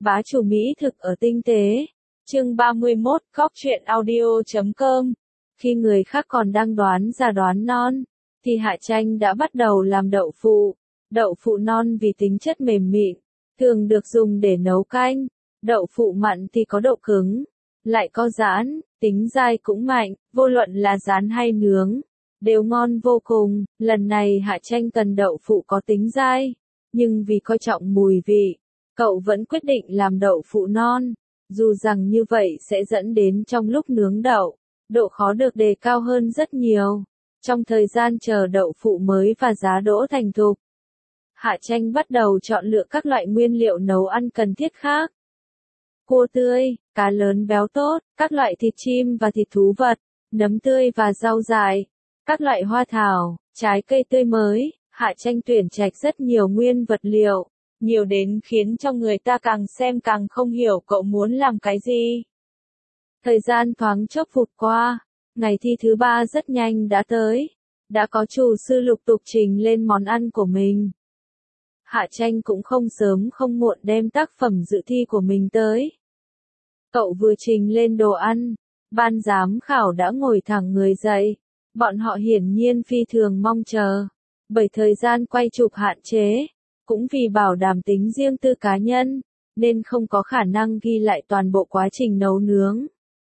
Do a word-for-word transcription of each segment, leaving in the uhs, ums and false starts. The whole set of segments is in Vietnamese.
Bá chủ mỹ thực ở tinh tế. Chương ba mươi mốt, Cóc truyện audio chấm com. Khi người khác còn đang đoán già đoán non, thì Hạ Tranh đã bắt đầu làm đậu phụ. Đậu phụ non vì tính chất mềm mịn, thường được dùng để nấu canh. Đậu phụ mặn thì có độ cứng, lại có giãn, tính dai cũng mạnh, vô luận là rán hay nướng, đều ngon vô cùng. Lần này Hạ Tranh cần đậu phụ có tính dai, nhưng vì coi trọng mùi vị, cậu vẫn quyết định làm đậu phụ non. Dù rằng như vậy sẽ dẫn đến trong lúc nướng đậu, độ khó được đề cao hơn rất nhiều. Trong thời gian chờ đậu phụ mới và giá đỗ thành thục, Hạ Tranh bắt đầu chọn lựa các loại nguyên liệu nấu ăn cần thiết khác. Cua tươi, cá lớn béo tốt, các loại thịt chim và thịt thú vật, nấm tươi và rau dại, các loại hoa thảo, trái cây tươi mới. Hạ Tranh tuyển trạch rất nhiều nguyên vật liệu, nhiều đến khiến cho người ta càng xem càng không hiểu cậu muốn làm cái gì. Thời gian thoáng chốc vụt qua, ngày thi thứ ba rất nhanh đã tới, đã có chủ sư lục tục trình lên món ăn của mình. Hạ Tranh cũng không sớm không muộn đem tác phẩm dự thi của mình tới. Cậu vừa trình lên đồ ăn, ban giám khảo đã ngồi thẳng người dậy, bọn họ hiển nhiên phi thường mong chờ, bởi thời gian quay chụp hạn chế, cũng vì bảo đảm tính riêng tư cá nhân, nên không có khả năng ghi lại toàn bộ quá trình nấu nướng.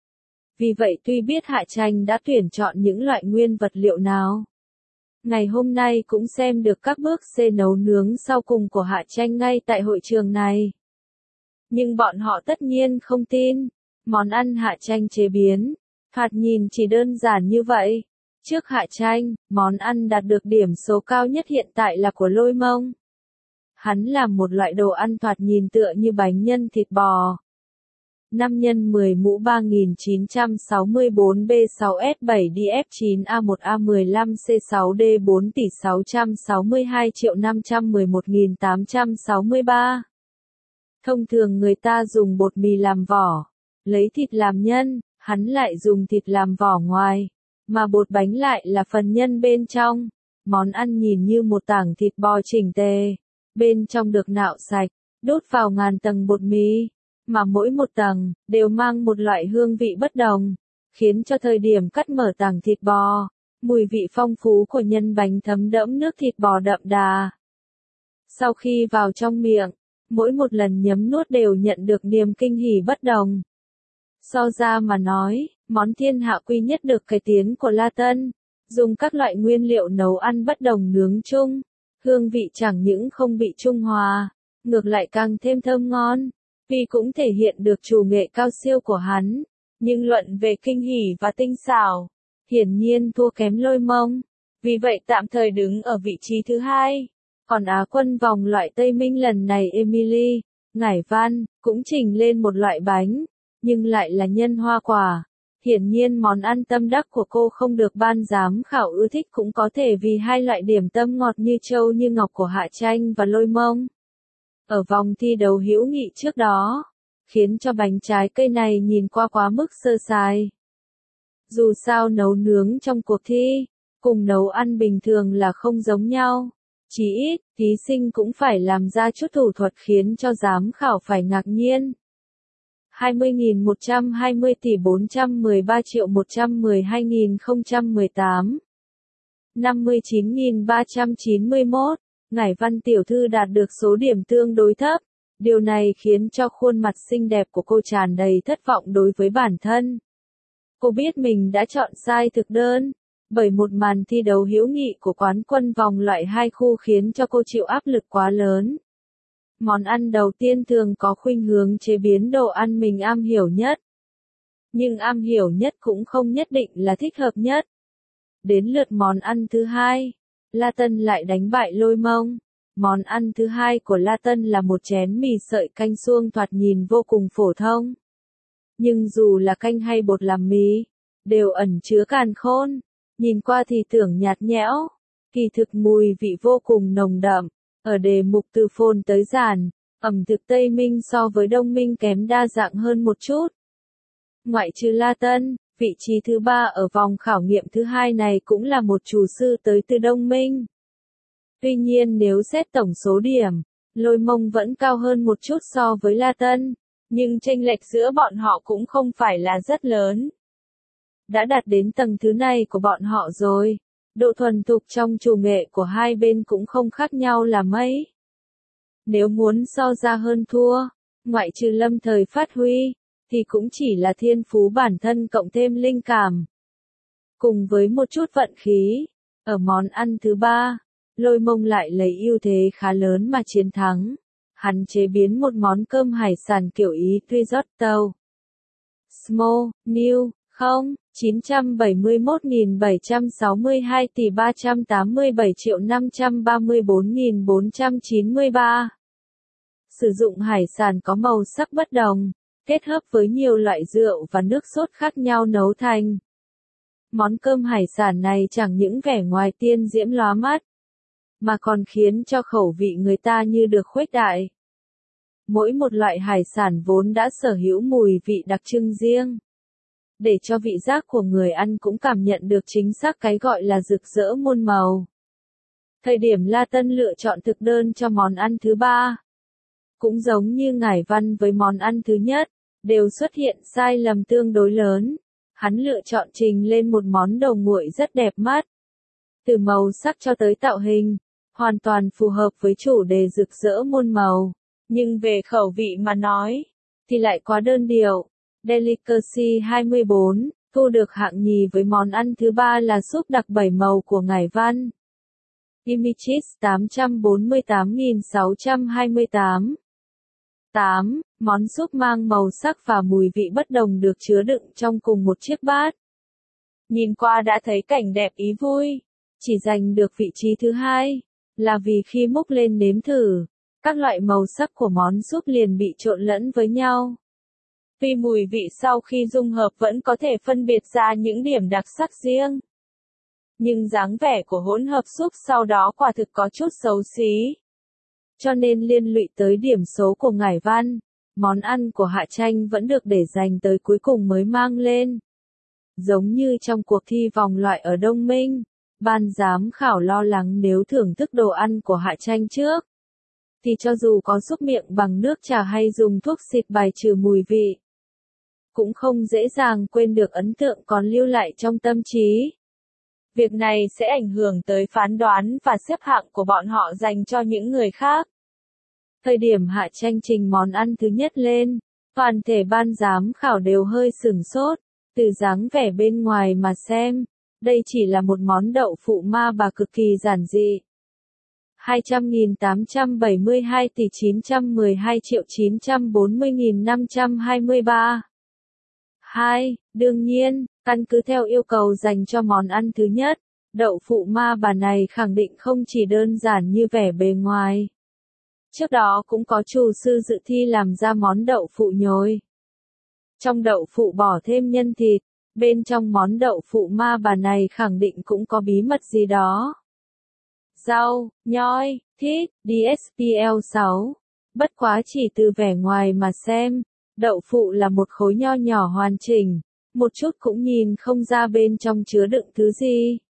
Vì vậy tuy biết Hạ Tranh đã tuyển chọn những loại nguyên vật liệu nào, ngày hôm nay cũng xem được các bước xê nấu nướng sau cùng của Hạ Tranh ngay tại hội trường này. Nhưng bọn họ tất nhiên không tin, món ăn Hạ Tranh chế biến, thoạt nhìn chỉ đơn giản như vậy. Trước Hạ Tranh, món ăn đạt được điểm số cao nhất hiện tại là của Lôi Mông. Hắn làm một loại đồ ăn thoạt nhìn tựa như bánh nhân thịt bò. năm nhân mười mũ ba nghìn chín trăm sáu mươi bốn B sáu S bảy D F chín A một A mười lăm C sáu D bốn tỷ sáu trăm sáu mươi hai triệu năm trăm mười một nghìn tám trăm sáu mươi ba. Thông thường người ta dùng bột mì làm vỏ, lấy thịt làm nhân, hắn lại dùng thịt làm vỏ ngoài, mà bột bánh lại là phần nhân bên trong. Món ăn nhìn như một tảng thịt bò chỉnh tề, bên trong được nạo sạch, đốt vào ngàn tầng bột mì, mà mỗi một tầng đều mang một loại hương vị bất đồng, khiến cho thời điểm cắt mở tảng thịt bò, mùi vị phong phú của nhân bánh thấm đẫm nước thịt bò đậm đà. Sau khi vào trong miệng, mỗi một lần nhấm nuốt đều nhận được niềm kinh hỉ bất đồng. So ra mà nói, món thiên hạ quy nhất được cải tiến của La Tân, dùng các loại nguyên liệu nấu ăn bất đồng nướng chung, hương vị chẳng những không bị trung hòa, ngược lại càng thêm thơm ngon, vì cũng thể hiện được chủ nghệ cao siêu của hắn. Nhưng luận về kinh hỉ và tinh xảo, hiển nhiên thua kém Lôi Mông, vì vậy tạm thời đứng ở vị trí thứ hai. Còn Á quân vòng loại Tây Minh lần này Emily, Ngải Văn, cũng trình lên một loại bánh, nhưng lại là nhân hoa quả. Hiển nhiên món ăn tâm đắc của cô không được ban giám khảo ưa thích, cũng có thể vì hai loại điểm tâm ngọt như châu như ngọc của Hạ Tranh và Lôi Mông. Ở vòng thi đấu hữu nghị trước đó, khiến cho bánh trái cây này nhìn qua quá mức sơ sài. Dù sao nấu nướng trong cuộc thi, cùng nấu ăn bình thường là không giống nhau. Chỉ ít, thí sinh cũng phải làm ra chút thủ thuật khiến cho giám khảo phải ngạc nhiên. hai mươi nghìn một trăm hai mươi tỷ bốn trăm mười ba triệu một trăm mười hai nghìn không trăm mười tám. năm mươi chín nghìn ba trăm chín mươi mốt, Ngải Văn tiểu thư đạt được số điểm tương đối thấp. Điều này khiến cho khuôn mặt xinh đẹp của cô tràn đầy thất vọng đối với bản thân. Cô biết mình đã chọn sai thực đơn, bởi một màn thi đấu hữu nghị của quán quân vòng loại hai khu khiến cho cô chịu áp lực quá lớn. Món ăn đầu tiên thường có khuynh hướng chế biến đồ ăn mình am hiểu nhất. Nhưng am hiểu nhất cũng không nhất định là thích hợp nhất. Đến lượt món ăn thứ hai, La Tân lại đánh bại Lôi Mông. Món ăn thứ hai của La Tân là một chén mì sợi canh suông thoạt nhìn vô cùng phổ thông. Nhưng dù là canh hay bột làm mì, đều ẩn chứa càn khôn. Nhìn qua thì tưởng nhạt nhẽo, kỳ thực mùi vị vô cùng nồng đậm. Ở đề mục từ phồn tới giản, ẩm thực Tây Minh so với Đông Minh kém đa dạng hơn một chút. Ngoại trừ La Tân, vị trí thứ ba ở vòng khảo nghiệm thứ hai này cũng là một chủ sư tới từ Đông Minh. Tuy nhiên nếu xét tổng số điểm, Lôi Mông vẫn cao hơn một chút so với La Tân, nhưng chênh lệch giữa bọn họ cũng không phải là rất lớn. Đã đạt đến tầng thứ này của bọn họ rồi, độ thuần thục trong chủ nghệ của hai bên cũng không khác nhau là mấy. Nếu muốn so ra hơn thua, ngoại trừ lâm thời phát huy, thì cũng chỉ là thiên phú bản thân cộng thêm linh cảm. Cùng với một chút vận khí, ở món ăn thứ ba, Lôi Mông lại lấy ưu thế khá lớn mà chiến thắng. Hắn chế biến một món cơm hải sản kiểu Ý risotto. Small, new, không, chín trăm bảy mươi mốt nghìn bảy trăm sáu mươi hai tỷ ba trăm tám mươi bảy triệu năm trăm ba mươi bốn nghìn bốn trăm chín mươi ba. Sử dụng hải sản có màu sắc bất đồng, kết hợp với nhiều loại rượu và nước sốt khác nhau nấu thành. Món cơm hải sản này chẳng những vẻ ngoài tiên diễm lóa mắt, mà còn khiến cho khẩu vị người ta như được khuếch đại. Mỗi một loại hải sản vốn đã sở hữu mùi vị đặc trưng riêng, để cho vị giác của người ăn cũng cảm nhận được chính xác cái gọi là rực rỡ muôn màu. Thời điểm La Tân lựa chọn thực đơn cho món ăn thứ ba, cũng giống như Ngải Văn với món ăn thứ nhất, đều xuất hiện sai lầm tương đối lớn. Hắn lựa chọn trình lên một món đầu nguội rất đẹp mắt. Từ màu sắc cho tới tạo hình, hoàn toàn phù hợp với chủ đề rực rỡ muôn màu. Nhưng về khẩu vị mà nói, thì lại quá đơn điệu. Delicacy hai mươi bốn, thu được hạng nhì với món ăn thứ ba là súp đặc bảy màu của Ngải Văn. Images tám trăm bốn mươi tám nghìn sáu trăm hai mươi tám. tám. Món súp mang màu sắc và mùi vị bất đồng được chứa đựng trong cùng một chiếc bát. Nhìn qua đã thấy cảnh đẹp ý vui, chỉ giành được vị trí thứ hai, là vì khi múc lên nếm thử, các loại màu sắc của món súp liền bị trộn lẫn với nhau. Tuy mùi vị sau khi dung hợp vẫn có thể phân biệt ra những điểm đặc sắc riêng, nhưng dáng vẻ của hỗn hợp súp sau đó quả thực có chút xấu xí. Cho nên liên lụy tới điểm số của Ngải Văn, món ăn của Hạ Tranh vẫn được để dành tới cuối cùng mới mang lên. Giống như trong cuộc thi vòng loại ở Đông Minh, ban giám khảo lo lắng nếu thưởng thức đồ ăn của Hạ Tranh trước, thì cho dù có súc miệng bằng nước trà hay dùng thuốc xịt bài trừ mùi vị, cũng không dễ dàng quên được ấn tượng còn lưu lại trong tâm trí. Việc này sẽ ảnh hưởng tới phán đoán và xếp hạng của bọn họ dành cho những người khác. Thời điểm Hạ Tranh trình món ăn thứ nhất lên, toàn thể ban giám khảo đều hơi sửng sốt, từ dáng vẻ bên ngoài mà xem, đây chỉ là một món đậu phụ ma bà cực kỳ giản dị. hai trăm nghìn tám trăm bảy mươi hai tỷ chín trăm mười hai triệu chín trăm bốn mươi nghìn năm trăm hai mươi ba. hai. Đương nhiên, căn cứ theo yêu cầu dành cho món ăn thứ nhất, đậu phụ ma bà này khẳng định không chỉ đơn giản như vẻ bề ngoài. Trước đó cũng có chủ sư dự thi làm ra món đậu phụ nhồi. Trong đậu phụ bỏ thêm nhân thịt, bên trong món đậu phụ ma bà này khẳng định cũng có bí mật gì đó. Rau, nhoi, thịt, đê ét pê lờ sáu. Bất quá chỉ từ vẻ ngoài mà xem, đậu phụ là một khối nho nhỏ hoàn chỉnh, một chút cũng nhìn không ra bên trong chứa đựng thứ gì.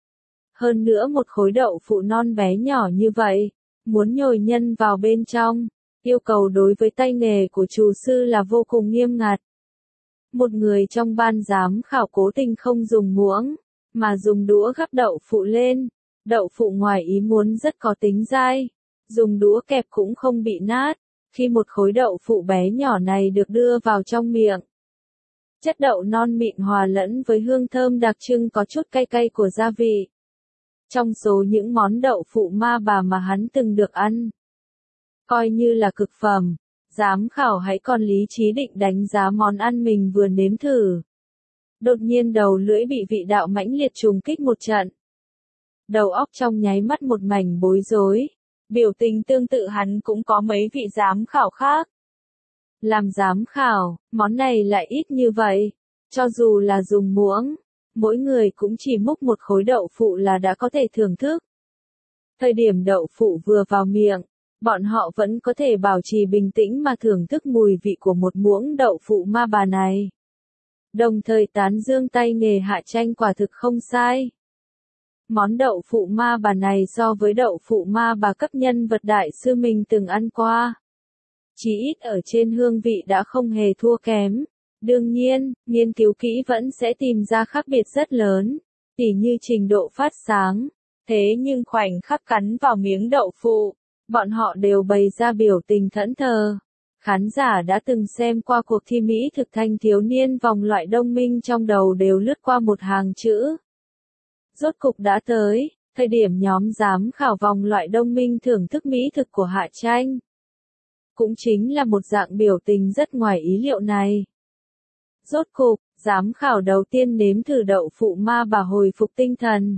Hơn nữa một khối đậu phụ non bé nhỏ như vậy, muốn nhồi nhân vào bên trong, yêu cầu đối với tay nghề của chủ sư là vô cùng nghiêm ngặt. Một người trong ban giám khảo cố tình không dùng muỗng, mà dùng đũa gắp đậu phụ lên. Đậu phụ ngoài ý muốn rất có tính dai, dùng đũa kẹp cũng không bị nát. Khi một khối đậu phụ bé nhỏ này được đưa vào trong miệng, chất đậu non mịn hòa lẫn với hương thơm đặc trưng có chút cay cay của gia vị. Trong số những món đậu phụ ma bà mà hắn từng được ăn, coi như là cực phẩm, giám khảo hãy còn lý trí định đánh giá món ăn mình vừa nếm thử. Đột nhiên đầu lưỡi bị vị đạo mãnh liệt trùng kích một trận. Đầu óc trong nháy mắt một mảnh bối rối. Biểu tình tương tự hắn cũng có mấy vị giám khảo khác. Làm giám khảo, món này lại ít như vậy. Cho dù là dùng muỗng, mỗi người cũng chỉ múc một khối đậu phụ là đã có thể thưởng thức. Thời điểm đậu phụ vừa vào miệng, bọn họ vẫn có thể bảo trì bình tĩnh mà thưởng thức mùi vị của một muỗng đậu phụ ma bà này. Đồng thời tán dương tay nghề Hạ Tranh quả thực không sai. Món đậu phụ ma bà này so với đậu phụ ma bà cấp nhân vật đại sư mình từng ăn qua, chí ít ở trên hương vị đã không hề thua kém. Đương nhiên, nghiên cứu kỹ vẫn sẽ tìm ra khác biệt rất lớn, tỉ như trình độ phát sáng. Thế nhưng khoảnh khắc cắn vào miếng đậu phụ, bọn họ đều bày ra biểu tình thẫn thờ. Khán giả đã từng xem qua cuộc thi Mỹ thực thanh thiếu niên vòng loại Đông Minh trong đầu đều lướt qua một hàng chữ. Rốt cục đã tới, thời điểm nhóm giám khảo vòng loại Đông Minh thưởng thức mỹ thực của Hạ Tranh. Cũng chính là một dạng biểu tình rất ngoài ý liệu này. Rốt cục, giám khảo đầu tiên nếm thử đậu phụ ma bà hồi phục tinh thần.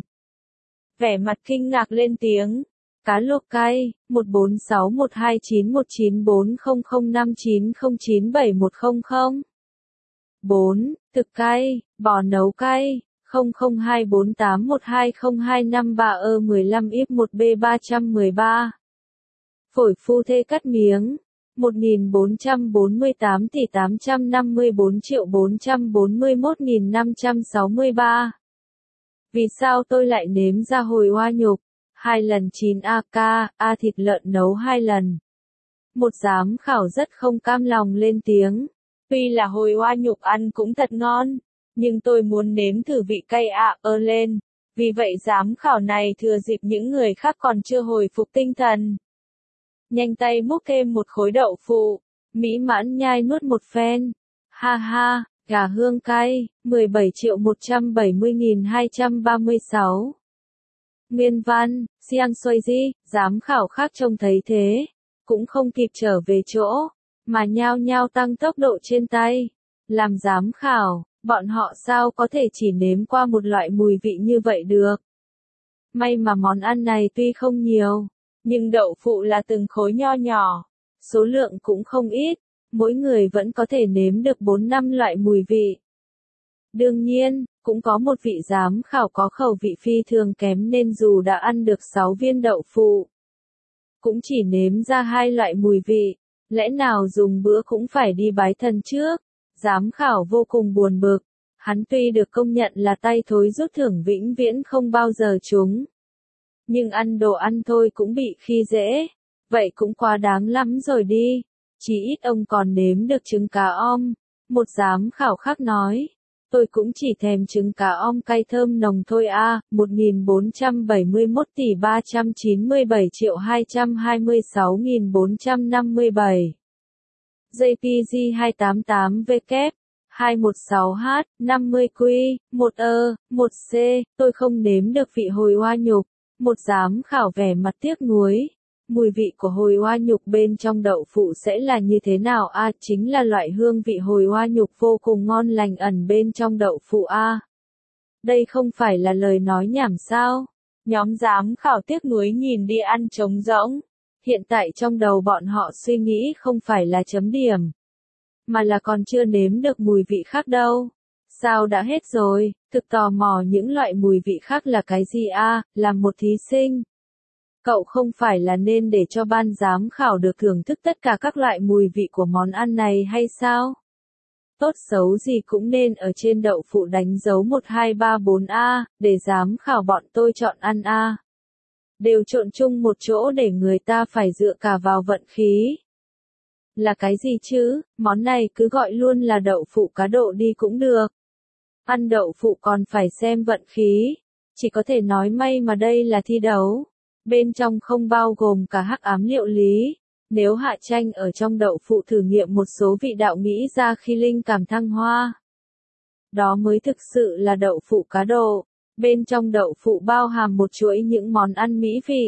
Vẻ mặt kinh ngạc lên tiếng. Cá luộc cay, một bốn sáu một hai chín một chín bốn không không năm chín không chín bảy một không không. bốn. Thực cay, bò nấu cay, không không hai bốn tám một hai không hai năm ba E mười lăm íp một B ba một ba. Phổi phu thê cắt miếng, một nghìn bốn trăm bốn mươi tám tỷ tám trăm năm mươi bốn triệu bốn trăm bốn mươi mốt nghìn năm trăm sáu mươi ba. Vì sao tôi lại nếm ra hồi oa nhục? Hai lần chín A K, A thịt lợn nấu hai lần. Một giám khảo rất không cam lòng lên tiếng. Tuy là hồi oa nhục ăn cũng thật ngon, nhưng tôi muốn nếm thử vị cay A ơ lên. Vì vậy giám khảo này thừa dịp những người khác còn chưa hồi phục tinh thần. Nhanh tay múc thêm một khối đậu phụ, mỹ mãn nhai nuốt một phen. Ha ha, gà hương cay, mười bảy triệu một trăm bảy mươi nghìn hai trăm ba mươi sáu. Nguyên văn, Xiang Xuezi, giám khảo khác trông thấy thế, cũng không kịp trở về chỗ, mà nhao nhao tăng tốc độ trên tay. Làm giám khảo, bọn họ sao có thể chỉ nếm qua một loại mùi vị như vậy được. May mà món ăn này tuy không nhiều, nhưng đậu phụ là từng khối nho nhỏ, số lượng cũng không ít, mỗi người vẫn có thể nếm được bốn năm loại mùi vị. Đương nhiên, cũng có một vị giám khảo có khẩu vị phi thường kém nên dù đã ăn được sáu viên đậu phụ, cũng chỉ nếm ra hai loại mùi vị, lẽ nào dùng bữa cũng phải đi bái thần trước. Giám khảo vô cùng buồn bực, hắn tuy được công nhận là tay thối rút thưởng vĩnh viễn không bao giờ trúng. Nhưng ăn đồ ăn thôi cũng bị khi dễ, vậy cũng quá đáng lắm rồi đi, chỉ ít ông còn nếm được trứng cá om. Một giám khảo khác nói, tôi cũng chỉ thèm trứng cá om cay thơm nồng thôi a. một nghìn bốn trăm bảy mươi mốt tỷ ba trăm chín mươi bảy triệu hai trăm hai mươi sáu nghìn bốn trăm năm mươi bảy. J P G hai tám tám W, hai một sáu H, năm mươi Q, một E, một C, tôi không nếm được vị hồi oa nhục. Một giám khảo vẻ mặt tiếc nuối. Mùi vị của hồi oa nhục bên trong đậu phụ sẽ là như thế nào a? À, chính là loại hương vị hồi oa nhục vô cùng ngon lành ẩn bên trong đậu phụ a. À, đây không phải là lời nói nhảm sao? Nhóm giám khảo tiếc nuối nhìn đi ăn trống rỗng. Hiện tại trong đầu bọn họ suy nghĩ không phải là chấm điểm, mà là còn chưa nếm được mùi vị khác đâu. Sao đã hết rồi, thực tò mò những loại mùi vị khác là cái gì a? À, làm một thí sinh, cậu không phải là nên để cho ban giám khảo được thưởng thức tất cả các loại mùi vị của món ăn này hay sao? Tốt xấu gì cũng nên ở trên đậu phụ đánh dấu một hai ba bốn A, để giám khảo bọn tôi chọn ăn A. Đều trộn chung một chỗ để người ta phải dựa cả vào vận khí. Là cái gì chứ, món này cứ gọi luôn là đậu phụ cá độ đi cũng được. Ăn đậu phụ còn phải xem vận khí, chỉ có thể nói may mà đây là thi đấu. Bên trong không bao gồm cả hắc ám liệu lý. Nếu Hạ Tranh ở trong đậu phụ thử nghiệm một số vị đạo mỹ ra khi linh cảm thăng hoa, đó mới thực sự là đậu phụ cá độ. Bên trong đậu phụ bao hàm một chuỗi những món ăn mỹ vị.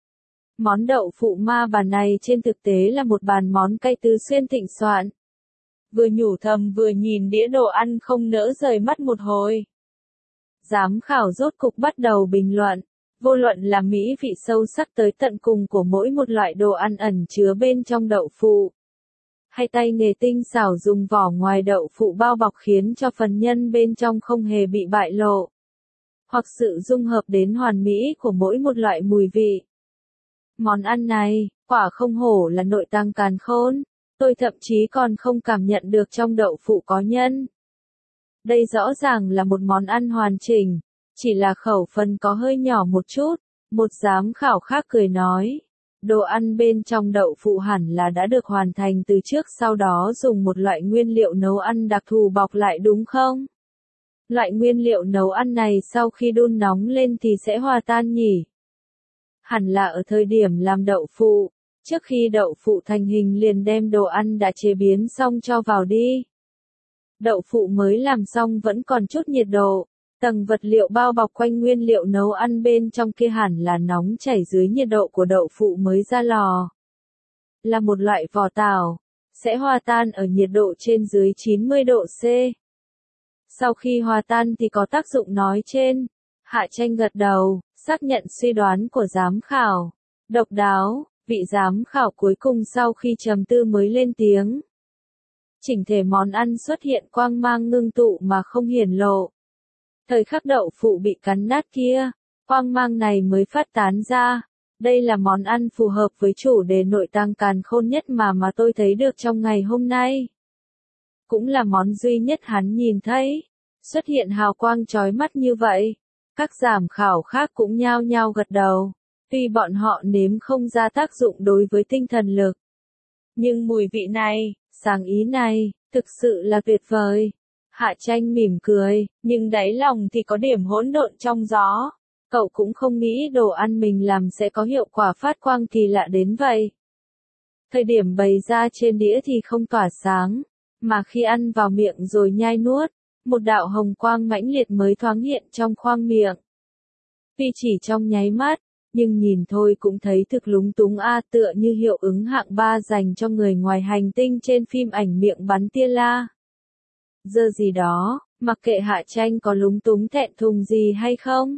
Món đậu phụ ma bà này trên thực tế là một bàn món cay tứ xuyên thịnh soạn. Vừa nhủ thầm vừa nhìn đĩa đồ ăn không nỡ rời mắt một hồi. Giám khảo rốt cục bắt đầu bình luận. Vô luận là mỹ vị sâu sắc tới tận cùng của mỗi một loại đồ ăn ẩn chứa bên trong đậu phụ, hay tay nghề tinh xảo dùng vỏ ngoài đậu phụ bao bọc khiến cho phần nhân bên trong không hề bị bại lộ, hoặc sự dung hợp đến hoàn mỹ của mỗi một loại mùi vị. Món ăn này, quả không hổ là nội tàng càn khôn, tôi thậm chí còn không cảm nhận được trong đậu phụ có nhân. Đây rõ ràng là một món ăn hoàn chỉnh. chỉ là khẩu phần có hơi nhỏ một chút. Một giám khảo khác cười nói, đồ ăn bên trong đậu phụ hẳn là đã được hoàn thành từ trước, sau đó dùng một loại nguyên liệu nấu ăn đặc thù bọc lại đúng không? Loại nguyên liệu nấu ăn này sau khi đun nóng lên thì sẽ hòa tan nhỉ? Hẳn là ở thời điểm làm đậu phụ, trước khi đậu phụ thành hình liền đem đồ ăn đã chế biến xong cho vào đi. Đậu phụ mới làm xong vẫn còn chút nhiệt độ, tầng vật liệu bao bọc quanh nguyên liệu nấu ăn bên trong kia hẳn là nóng chảy dưới nhiệt độ của đậu phụ mới ra lò. Là một loại vỏ tảo, sẽ hòa tan ở nhiệt độ trên dưới chín mươi độ C. Sau khi hòa tan thì có tác dụng nói trên. Hạ Tranh gật đầu, xác nhận suy đoán của giám khảo. Độc đáo, vị giám khảo cuối cùng sau khi trầm tư mới lên tiếng. Chỉnh thể món ăn xuất hiện quang mang ngưng tụ mà không hiển lộ. Thời khắc đậu phụ bị cắn nát kia, quang mang này mới phát tán ra. Đây là món ăn phù hợp với chủ đề nội tàng càn khôn nhất mà mà tôi thấy được trong ngày hôm nay. Cũng là món duy nhất hắn nhìn thấy, xuất hiện hào quang chói mắt như vậy. Các giám khảo khác cũng nhao nhao gật đầu, tuy bọn họ nếm không ra tác dụng đối với tinh thần lực. Nhưng mùi vị này, sáng ý này, thực sự là tuyệt vời. Hạ Tranh mỉm cười, nhưng đáy lòng thì có điểm hỗn độn trong gió. Cậu cũng không nghĩ đồ ăn mình làm sẽ có hiệu quả phát quang kỳ lạ đến vậy. Thời điểm bày ra trên đĩa thì không tỏa sáng, mà khi ăn vào miệng rồi nhai nuốt, một đạo hồng quang mãnh liệt mới thoáng hiện trong khoang miệng. Tuy chỉ trong nháy mắt, nhưng nhìn thôi cũng thấy thực lúng túng a, tựa như hiệu ứng hạng ba dành cho người ngoài hành tinh trên phim ảnh miệng bắn tia la. Giờ gì đó, mặc kệ Hạ Tranh có lúng túng thẹn thùng gì hay không.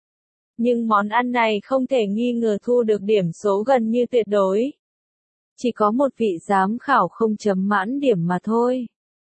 Nhưng món ăn này không thể nghi ngờ thu được điểm số gần như tuyệt đối. Chỉ có một vị giám khảo không chấm mãn điểm mà thôi.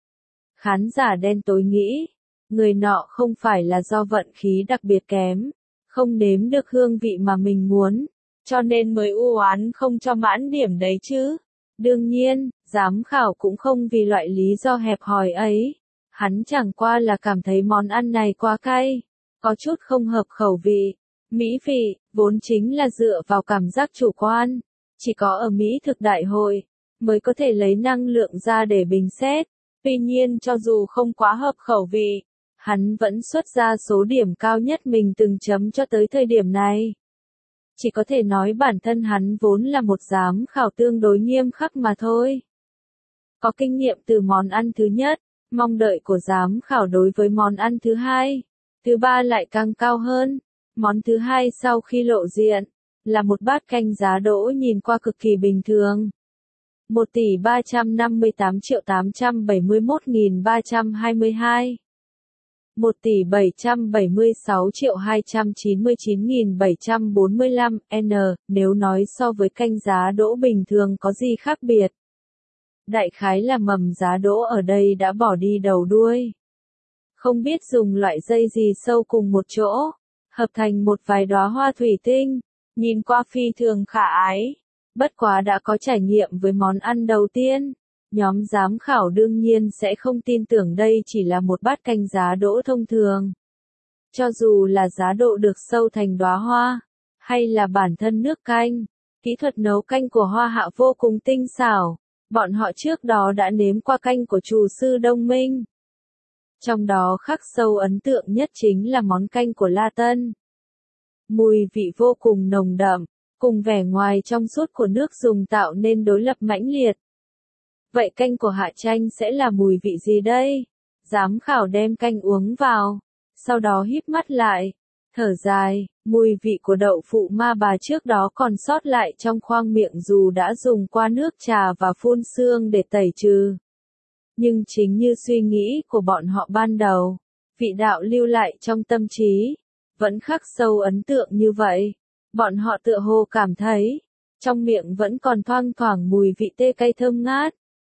Khán giả đen tối nghĩ, người nọ không phải là do vận khí đặc biệt kém, không nếm được hương vị mà mình muốn, cho nên mới u oán không cho mãn điểm đấy chứ. Đương nhiên, giám khảo cũng không vì loại lý do hẹp hòi ấy, hắn chẳng qua là cảm thấy món ăn này quá cay, có chút không hợp khẩu vị. Mỹ vị, vốn chính là dựa vào cảm giác chủ quan, chỉ có ở Mỹ thực đại hội, mới có thể lấy năng lượng ra để bình xét. Tuy nhiên cho dù không quá hợp khẩu vị, hắn vẫn xuất ra số điểm cao nhất mình từng chấm cho tới thời điểm này. Chỉ có thể nói bản thân hắn vốn là một giám khảo tương đối nghiêm khắc mà thôi. Có kinh nghiệm từ món ăn thứ nhất, mong đợi của giám khảo đối với món ăn thứ hai, thứ ba lại càng cao hơn. Món thứ hai sau khi lộ diện, là một bát canh giá đỗ nhìn qua cực kỳ bình thường. một tỷ ba trăm năm mươi tám triệu tám trăm bảy mươi mốt nghìn ba trăm hai mươi hai. một tỷ bảy trăm bảy mươi sáu triệu hai trăm chín mươi chín nghìn bảy trăm bốn mươi lăm N, nếu nói so với canh giá đỗ bình thường có gì khác biệt. Đại khái là mầm giá đỗ ở đây đã bỏ đi đầu đuôi. Không biết dùng loại dây gì sâu cùng một chỗ, hợp thành một vài đóa hoa thủy tinh, nhìn qua phi thường khả ái. Bất quá đã có trải nghiệm với món ăn đầu tiên, nhóm giám khảo đương nhiên sẽ không tin tưởng đây chỉ là một bát canh giá đỗ thông thường. Cho dù là giá đỗ được sâu thành đóa hoa, hay là bản thân nước canh, kỹ thuật nấu canh của Hoa Hạ vô cùng tinh xảo, bọn họ trước đó đã nếm qua canh của Trù sư Đông Minh. Trong đó khắc sâu ấn tượng nhất chính là món canh của La Tân. Mùi vị vô cùng nồng đậm, cùng vẻ ngoài trong suốt của nước dùng tạo nên đối lập mãnh liệt. Vậy canh của Hạ Tranh sẽ là mùi vị gì đây? Giám khảo đem canh uống vào, sau đó híp mắt lại, thở dài, mùi vị của đậu phụ ma bà trước đó còn sót lại trong khoang miệng dù đã dùng qua nước trà và phun sương để tẩy trừ. Nhưng chính như suy nghĩ của bọn họ ban đầu, vị đạo lưu lại trong tâm trí, vẫn khắc sâu ấn tượng như vậy. Bọn họ tựa hồ cảm thấy, trong miệng vẫn còn thoang thoảng mùi vị tê cay thơm ngát.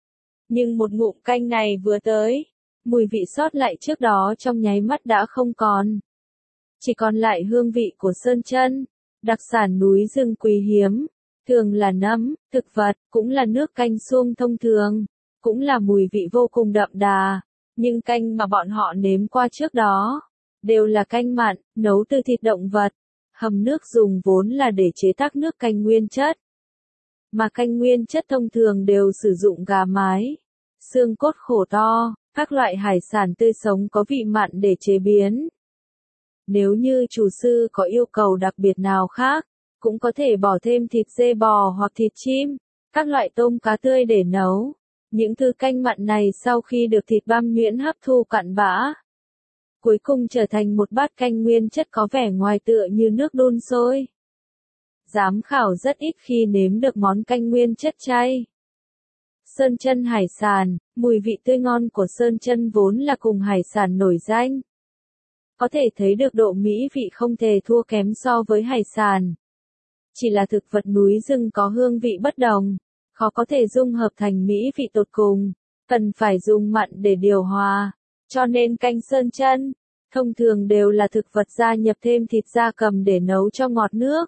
Nhưng một ngụm canh này vừa tới, mùi vị sót lại trước đó trong nháy mắt đã không còn. Chỉ còn lại hương vị của sơn chân, đặc sản núi rừng quý hiếm, thường là nấm, thực vật, cũng là nước canh suông thông thường, cũng là mùi vị vô cùng đậm đà, nhưng canh mà bọn họ nếm qua trước đó, đều là canh mặn, nấu từ thịt động vật. Hầm nước dùng vốn là để chế tác nước canh nguyên chất. Mà canh nguyên chất thông thường đều sử dụng gà mái, xương cốt khổ to, các loại hải sản tươi sống có vị mặn để chế biến. Nếu như chủ sư có yêu cầu đặc biệt nào khác, cũng có thể bỏ thêm thịt dê bò hoặc thịt chim, các loại tôm cá tươi để nấu. Những thứ canh mặn này sau khi được thịt băm nhuyễn hấp thu cặn bã, cuối cùng trở thành một bát canh nguyên chất có vẻ ngoài tựa như nước đun sôi. Giám khảo rất ít khi nếm được món canh nguyên chất chay. Sơn chân hải sản, mùi vị tươi ngon của sơn chân vốn là cùng hải sản nổi danh. Có thể thấy được độ mỹ vị không thể thua kém so với hải sản. Chỉ là thực vật núi rừng có hương vị bất đồng, khó có thể dung hợp thành mỹ vị tột cùng, cần phải dùng mặn để điều hòa. Cho nên canh sơn chân, thông thường đều là thực vật gia nhập thêm thịt gia cầm để nấu cho ngọt nước.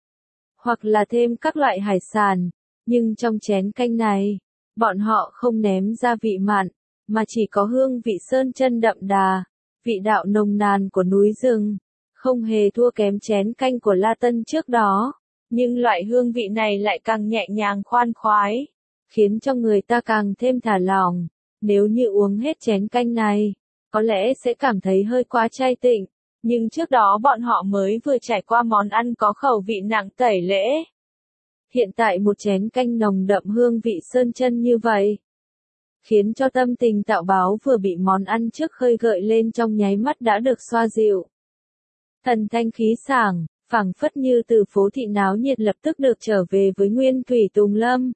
Hoặc là thêm các loại hải sản, nhưng trong chén canh này, bọn họ không ném gia vị mặn, mà chỉ có hương vị sơn chân đậm đà, vị đạo nồng nàn của núi rừng, không hề thua kém chén canh của La Tân trước đó. Nhưng loại hương vị này lại càng nhẹ nhàng khoan khoái, khiến cho người ta càng thêm thả lỏng. Nếu như uống hết chén canh này, có lẽ sẽ cảm thấy hơi quá chay tịnh, nhưng trước đó bọn họ mới vừa trải qua món ăn có khẩu vị nặng tẩy lễ. Hiện tại một chén canh nồng đậm hương vị sơn chân như vậy, khiến cho tâm tình tạo báo vừa bị món ăn trước khơi gợi lên trong nháy mắt đã được xoa dịu. Thần thanh khí sảng, phảng phất như từ phố thị náo nhiệt lập tức được trở về với nguyên thủy tùng lâm.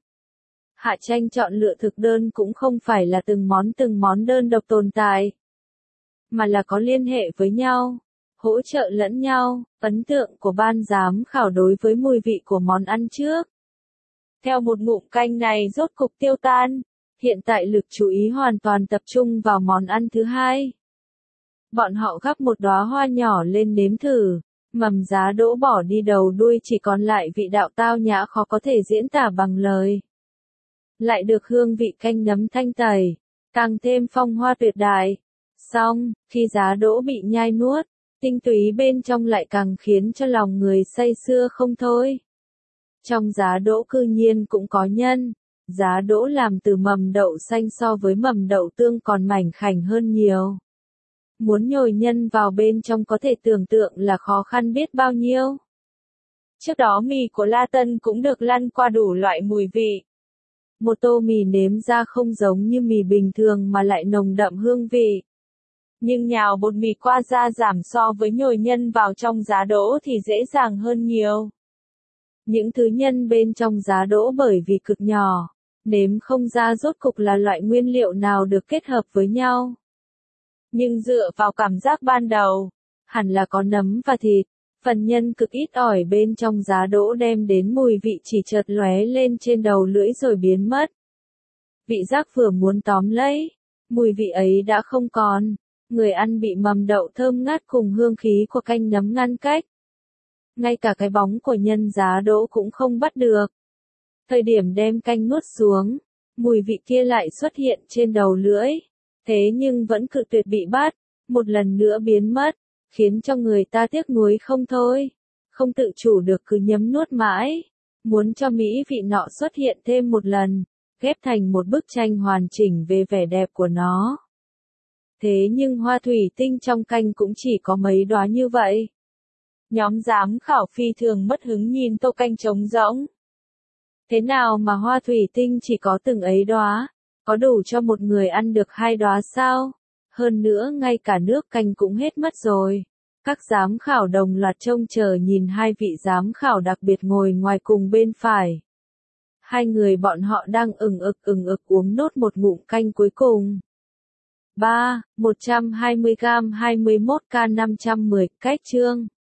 Hạ Tranh chọn lựa thực đơn cũng không phải là từng món từng món đơn độc tồn tại, mà là có liên hệ với nhau, hỗ trợ lẫn nhau. Ấn tượng của ban giám khảo đối với mùi vị của món ăn trước, theo một ngụm canh này rốt cục tiêu tan, hiện tại lực chú ý hoàn toàn tập trung vào món ăn thứ hai. Bọn họ gắp một đóa hoa nhỏ lên nếm thử, mầm giá đỗ bỏ đi đầu đuôi chỉ còn lại vị đạo tao nhã khó có thể diễn tả bằng lời. Lại được hương vị canh nấm thanh tẩy, càng thêm phong hoa tuyệt đại. Xong, khi giá đỗ bị nhai nuốt, tinh túy bên trong lại càng khiến cho lòng người say sưa không thôi. Trong giá đỗ cư nhiên cũng có nhân, giá đỗ làm từ mầm đậu xanh so với mầm đậu tương còn mảnh khảnh hơn nhiều. Muốn nhồi nhân vào bên trong có thể tưởng tượng là khó khăn biết bao nhiêu. Trước đó mì của La Tân cũng được lăn qua đủ loại mùi vị. Một tô mì nếm ra không giống như mì bình thường mà lại nồng đậm hương vị. Nhưng nhào bột mì qua da giảm so với nhồi nhân vào trong giá đỗ thì dễ dàng hơn nhiều. Những thứ nhân bên trong giá đỗ bởi vì cực nhỏ, nếm không ra rốt cục là loại nguyên liệu nào được kết hợp với nhau. Nhưng dựa vào cảm giác ban đầu, hẳn là có nấm và thịt, phần nhân cực ít ỏi bên trong giá đỗ đem đến mùi vị chỉ chợt lóe lên trên đầu lưỡi rồi biến mất. Vị giác vừa muốn tóm lấy, mùi vị ấy đã không còn, người ăn bị mầm đậu thơm ngát cùng hương khí của canh nấm ngăn cách. Ngay cả cái bóng của nhân giá đỗ cũng không bắt được. Thời điểm đem canh nuốt xuống, mùi vị kia lại xuất hiện trên đầu lưỡi. Thế nhưng vẫn cự tuyệt bị bắt, một lần nữa biến mất, khiến cho người ta tiếc nuối không thôi, không tự chủ được cứ nhấm nuốt mãi, muốn cho mỹ vị nọ xuất hiện thêm một lần, ghép thành một bức tranh hoàn chỉnh về vẻ đẹp của nó. Thế nhưng hoa thủy tinh trong canh cũng chỉ có mấy đóa như vậy. Nhóm giám khảo phi thường mất hứng nhìn tô canh trống rỗng. Thế nào mà hoa thủy tinh chỉ có từng ấy đóa? Có đủ cho một người ăn được hai đóa sao? Hơn nữa ngay cả nước canh cũng hết mất rồi. Các giám khảo đồng loạt trông chờ nhìn hai vị giám khảo đặc biệt ngồi ngoài cùng bên phải. Hai người bọn họ đang ừng ực ừng ực uống nốt một ngụm canh cuối cùng. ba. một trăm hai mươi gam hai mươi mốt K năm trăm mười, cách chương.